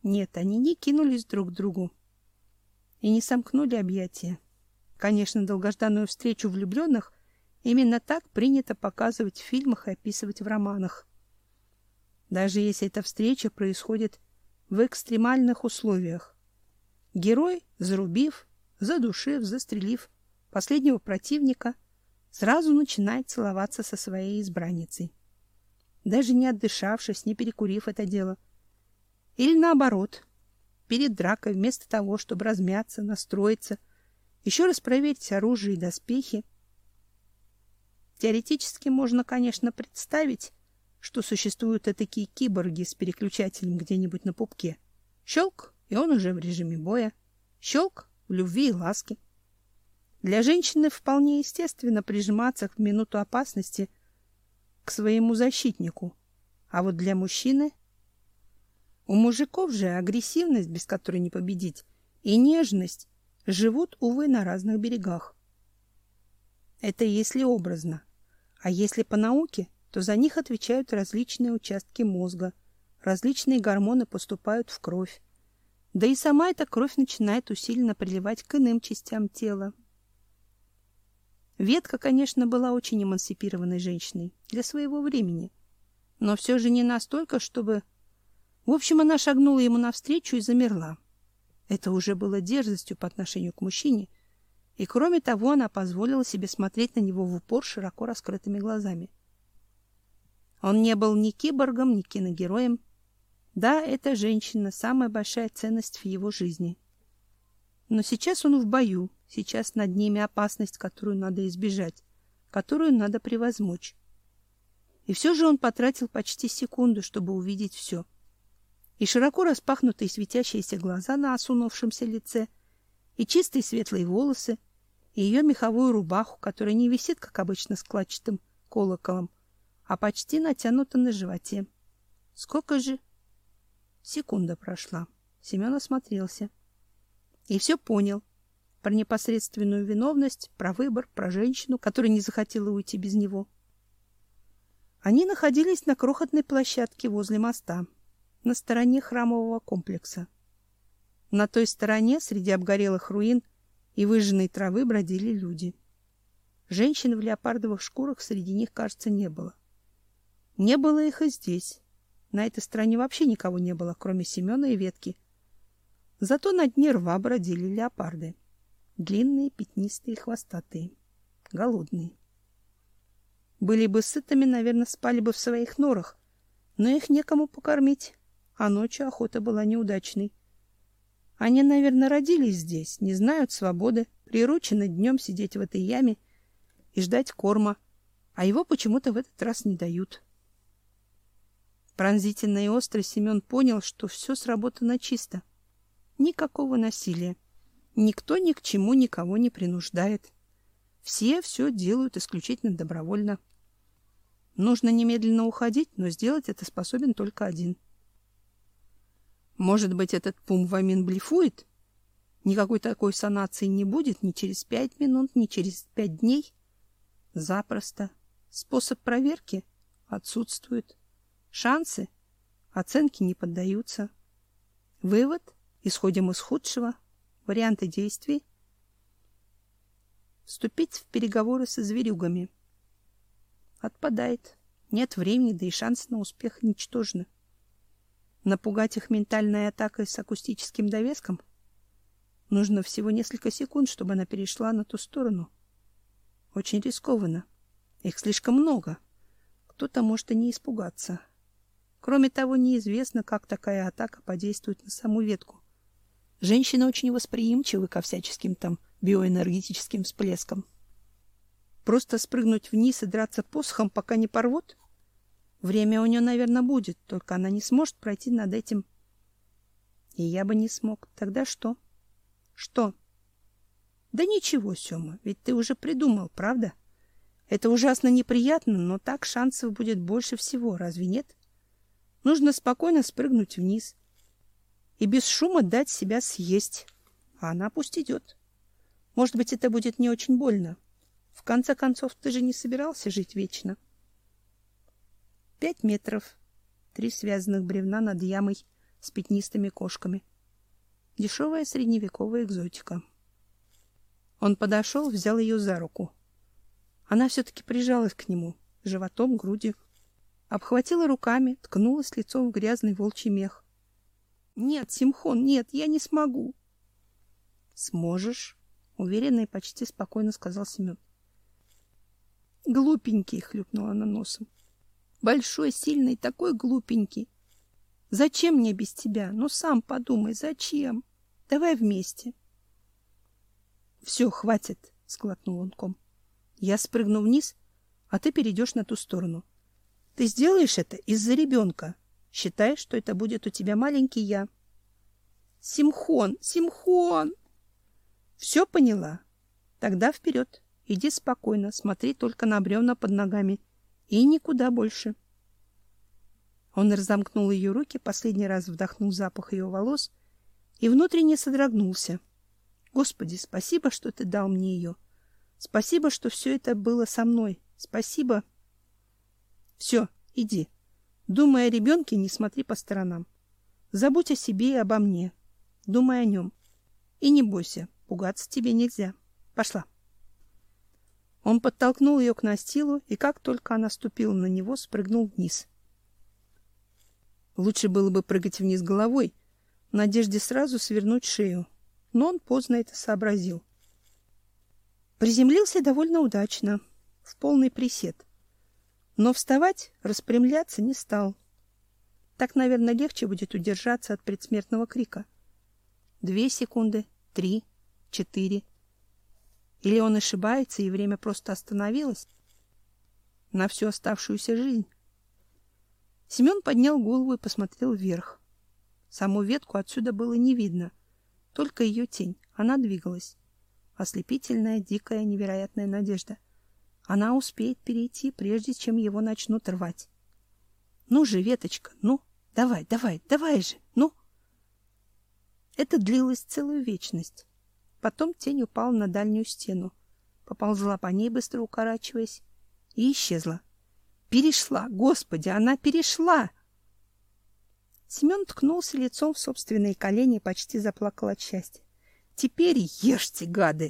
Нет, они не кинулись друг к другу и не сомкнули объятия. Конечно, долгожданную встречу влюбленных именно так принято показывать в фильмах и описывать в романах. Даже если эта встреча происходит в экстремальных условиях. Герой, зарубив, задушив, застрелив последнего противника, сразу начинает целоваться со своей избранницей. Даже не отдышавшись, не перекурив это дело. Или наоборот, перед дракой, вместо того, чтобы размяться, настроиться, еще раз проверить оружие и доспехи. Теоретически можно, конечно, представить, что существуют этакие киборги с переключателем где-нибудь на пупке. Щелк, и он уже в режиме боя. Щелк, в любви и ласке. Для женщины вполне естественно прижиматься в минуту опасности к своему защитнику. А вот для мужчины... У мужиков же агрессивность, без которой не победить, и нежность живут, увы, на разных берегах. Это если образно. А если по науке, то за них отвечают различные участки мозга, различные гормоны поступают в кровь. Да и сама эта кровь начинает усиленно приливать к иным частям тела. Ветка, конечно, была очень эмансипированной женщиной для своего времени, но все же не настолько, чтобы... В общем, она шагнула ему навстречу и замерла. Это уже было дерзостью по отношению к мужчине, и, кроме того, она позволила себе смотреть на него в упор широко раскрытыми глазами. Он не был ни киборгом, ни киногероем. Да, эта женщина — самая большая ценность в его жизни. Но сейчас он в бою, сейчас над ними опасность, которую надо избежать, которую надо превозмочь. И все же он потратил почти секунду, чтобы увидеть все. И широко распахнутые светящиеся глаза на осунувшемся лице, и чистые светлые волосы, и ее меховую рубаху, которая не висит, как обычно, складчатым колоколом, а почти натянута на животе. Сколько же? Секунда прошла. Семен осмотрелся. И все понял. Про непосредственную виновность, про выбор, про женщину, которая не захотела уйти без него. Они находились на крохотной площадке возле моста, на стороне храмового комплекса. На той стороне, среди обгорелых руин и выжженной травы, бродили люди. Женщин в леопардовых шкурах среди них, кажется, не было. Не было их и здесь. На этой стороне вообще никого не было, кроме Семена и Ветки. Зато на дне рва бродили леопарды. Длинные, пятнистые, хвостатые. Голодные. Были бы сытыми, наверное, спали бы в своих норах, но их некому покормить, а ночью охота была неудачной. Они, наверное, родились здесь, не знают свободы, приручены днем сидеть в этой яме и ждать корма, а его почему-то в этот раз не дают. Пронзительно и остро Семен понял, что все сработано чисто. Никакого насилия. Никто ни к чему никого не принуждает. Все делают исключительно добровольно. Нужно немедленно уходить, но сделать это способен только один. Может быть, этот Пумвамин блефует? Никакой такой санации не будет ни через 5 минут, ни через 5 дней. Запросто. Способ проверки отсутствует. Шансы, оценки не поддаются. Вывод: исходим из худшего. Варианты действий: вступить в переговоры со зверюгами. Отпадает. Нет времени, да и шансы на успех ничтожны. Напугать их ментальной атакой с акустическим довеском? Нужно всего несколько секунд, чтобы она перешла на ту сторону. Очень рискованно. Их слишком много. Кто-то может и не испугаться. Кроме того, неизвестно, как такая атака подействует на саму ветку. Женщины очень восприимчивы ко всяческим там биоэнергетическим всплескам. Просто спрыгнуть вниз и драться посохом, пока не порвут? Время у нее, наверное, будет, только она не сможет пройти над этим. И я бы не смог. Тогда что? Что? Да ничего, Сёма, ведь ты уже придумал, правда? Это ужасно неприятно, но так шансов будет больше всего, разве нет? Нужно спокойно спрыгнуть вниз и без шума дать себя съесть, а она пусть идет. Может быть, это будет не очень больно. В конце концов, ты же не собирался жить вечно. 5 метров. 3 связанных бревна над ямой с пятнистыми кошками. Дешевая средневековая экзотика. Он подошел, взял ее за руку. Она все-таки прижалась к нему, животом, грудью, обхватила руками, ткнулась лицом в грязный волчий мех. — Нет, Симхон, нет, я не смогу. — Сможешь, — уверенно и почти спокойно сказал Семен. — Глупенький, — хлюпнула она носом. — Большой, сильный, такой глупенький. Зачем мне без тебя? Ну, сам подумай, зачем? Давай вместе. — Все, хватит, — сглотнул он ком. — Я спрыгну вниз, а ты перейдешь на ту сторону. Ты сделаешь это из-за ребенка. Считай, что это будет у тебя маленький я. — Симхон, Симхон! — Все поняла? Тогда вперед. Иди спокойно, смотри только на бревна под ногами. И никуда больше. Он разомкнул ее руки, последний раз вдохнул запах ее волос и внутренне содрогнулся. Господи, спасибо, что ты дал мне ее. Спасибо, что все это было со мной. Спасибо. Все, иди. Думай о ребенке, не смотри по сторонам. Забудь о себе и обо мне. Думай о нем. И не бойся, пугаться тебе нельзя. Пошла. Он подтолкнул ее к настилу, и как только она ступила на него, спрыгнул вниз. Лучше было бы прыгать вниз головой, в надежде сразу свернуть шею, но он поздно это сообразил. Приземлился довольно удачно, в полный присед. Но вставать, распрямляться не стал. Так, наверное, легче будет удержаться от предсмертного крика. 2 секунды, 3, 4. Или он ошибается, и время просто остановилось на всю оставшуюся жизнь. Семен поднял голову и посмотрел вверх. Саму ветку отсюда было не видно, только ее тень. Она двигалась. Ослепительная, дикая, невероятная надежда. Она успеет перейти, прежде чем его начнут рвать. Ну же, веточка, ну, давай, давай, давай же, ну. Это длилось целую вечность. Потом тень упала на дальнюю стену, поползла по ней, быстро укорачиваясь, и исчезла. Перешла, Господи, она перешла! Семен ткнулся лицом в собственные колени и почти заплакал от счастья. Теперь ешьте, гады!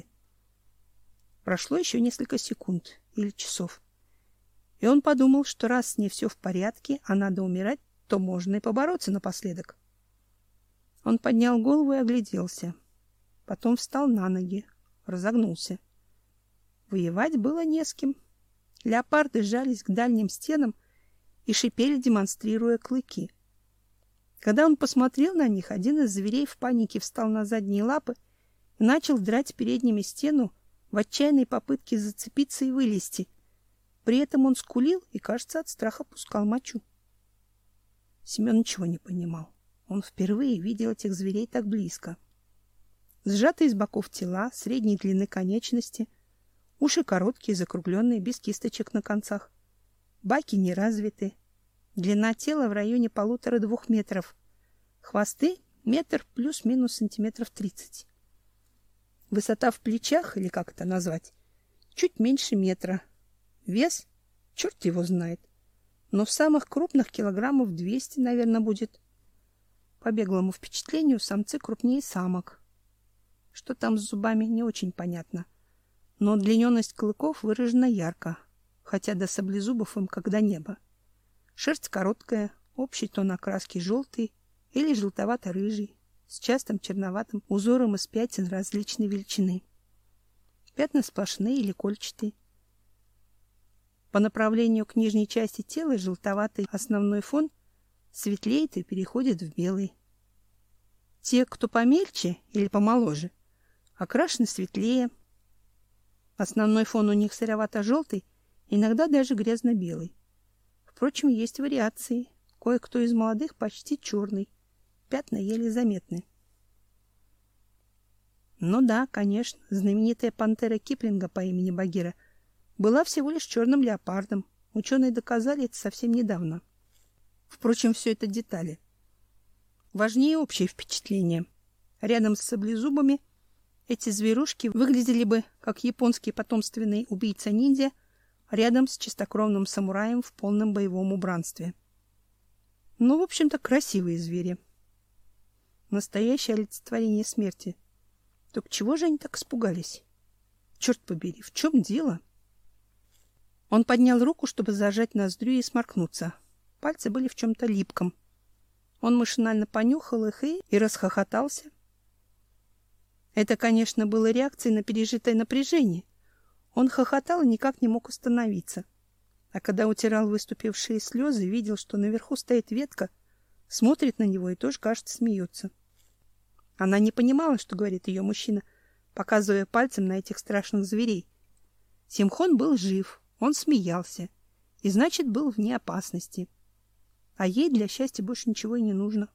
Прошло еще несколько секунд или часов, и он подумал, что раз с ней все в порядке, а надо умирать, то можно и побороться напоследок. Он поднял голову и огляделся. Потом встал на ноги, разогнулся. Воевать было не с кем. Леопарды сжались к дальним стенам и шипели, демонстрируя клыки. Когда он посмотрел на них, один из зверей в панике встал на задние лапы и начал драть передними стену в отчаянной попытке зацепиться и вылезти. При этом он скулил и, кажется, от страха пускал мочу. Семен ничего не понимал. Он впервые видел этих зверей так близко. Сжатые с боков тела, средней длины конечности, уши короткие, закругленные, без кисточек на концах. Баки не развиты. Длина тела в районе 1,5–2 метров. Хвосты метр плюс-минус сантиметров 30. Высота в плечах, или как это назвать, чуть меньше метра. Вес, черт его знает. Но в самых крупных килограммов 200, наверное, будет. По беглому впечатлению, самцы крупнее самок. Что там с зубами, не очень понятно. Но удлиненность клыков выражена ярко, хотя до саблезубов им как до неба. Шерсть короткая, общий тон окраски желтый или желтовато-рыжий, с частым черноватым узором из пятен различной величины. Пятна сплошные или кольчатые. По направлению к нижней части тела желтоватый основной фон светлеет и переходит в белый. Те, кто помельче или помоложе, окрашены светлее. Основной фон у них серовато-желтый, иногда даже грязно-белый. Впрочем, есть вариации. Кое-кто из молодых почти черный. Пятна еле заметны. Ну да, конечно, знаменитая пантера Киплинга по имени Багира была всего лишь черным леопардом. Ученые доказали это совсем недавно. Впрочем, все это детали. Важнее общее впечатление. Рядом с саблезубами эти зверушки выглядели бы как японский потомственный убийца-ниндзя рядом с чистокровным самураем в полном боевом убранстве. Ну, в общем-то, красивые звери. Настоящее олицетворение смерти. Так чего же они так испугались? Черт побери, в чем дело? Он поднял руку, чтобы зажать ноздрю и сморкнуться. Пальцы были в чем-то липком. Он машинально понюхал их и расхохотался. Это, конечно, было реакцией на пережитое напряжение. Он хохотал и никак не мог остановиться. А когда утирал выступившие слезы, видел, что наверху стоит ветка, смотрит на него и тоже, кажется, смеется. Она не понимала, что говорит ее мужчина, показывая пальцем на этих страшных зверей. Симхон был жив, он смеялся, и, значит, был вне опасности. А ей для счастья больше ничего и не нужно.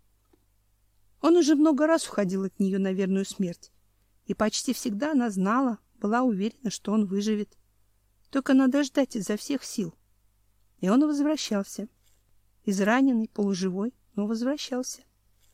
Он уже много раз уходил от нее на верную смерть, и почти всегда она знала, была уверена, что он выживет. Только надо ждать изо всех сил. И он возвращался. Израненный, полуживой, но возвращался.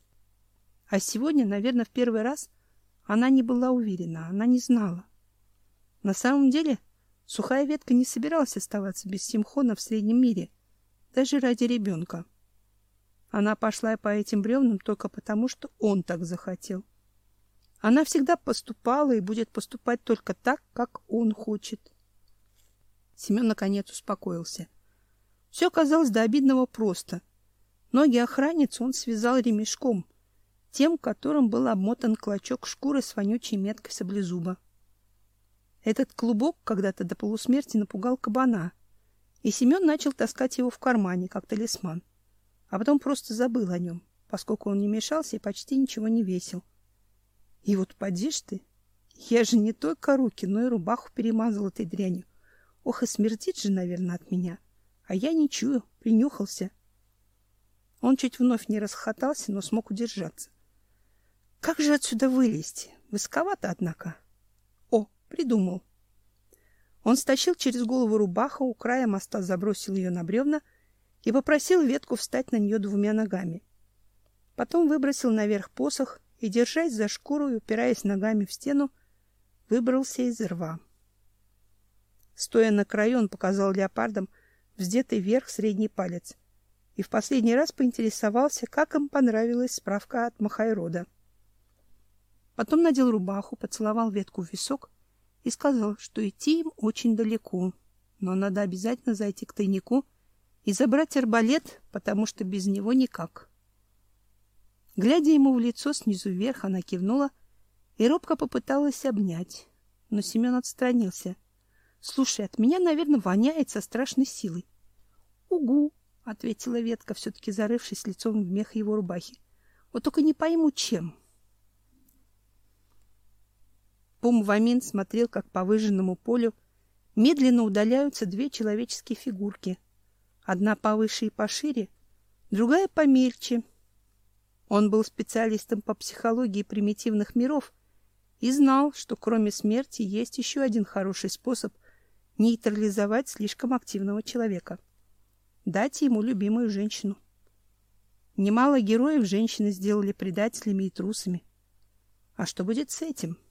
А сегодня, наверное, в первый раз она не была уверена, она не знала. На самом деле, сухая ветка не собиралась оставаться без Симхона в среднем мире, даже ради ребенка. Она пошла по этим бревнам только потому, что он так захотел. Она всегда поступала и будет поступать только так, как он хочет. Семен наконец успокоился. Все казалось до обидного просто. Ноги охранницы он связал ремешком, тем, которым был обмотан клочок шкуры с вонючей меткой саблезуба. Этот клубок когда-то до полусмерти напугал кабана, и Семен начал таскать его в кармане, как талисман, а потом просто забыл о нем, поскольку он не мешался и почти ничего не весил. И вот поди ж ты, я же не только руки, но и рубаху перемазал этой дрянью. Ох, и смердит же, наверное, от меня. А я не чую, принюхался. Он чуть вновь не расхохотался, но смог удержаться. Как же отсюда вылезти? Высоковато, однако. О, придумал. Он стащил через голову рубаху, у края моста забросил ее на бревна и попросил ветку встать на нее двумя ногами. Потом выбросил наверх посох и, держась за шкуру и упираясь ногами в стену, выбрался из рва. Стоя на краю, он показал леопардам вздетый вверх средний палец и в последний раз поинтересовался, как им понравилась справка от Махайрода. Потом надел рубаху, поцеловал ветку в висок и сказал, что идти им очень далеко, но надо обязательно зайти к тайнику и забрать арбалет, потому что без него никак. Глядя ему в лицо снизу вверх, она кивнула и робко попыталась обнять, но Семен отстранился. — Слушай, от меня, наверное, воняет со страшной силой. — Угу, — ответила ветка, все-таки зарывшись лицом в мех его рубахи. — Вот только не пойму, чем. Пум-Вамин смотрел, как по выжженному полю медленно удаляются две человеческие фигурки. Одна повыше и пошире, другая помельче. Он был специалистом по психологии примитивных миров и знал, что кроме смерти есть еще один хороший способ нейтрализовать слишком активного человека. Дать ему любимую женщину. Немало героев женщины сделали предателями и трусами. А что будет с этим?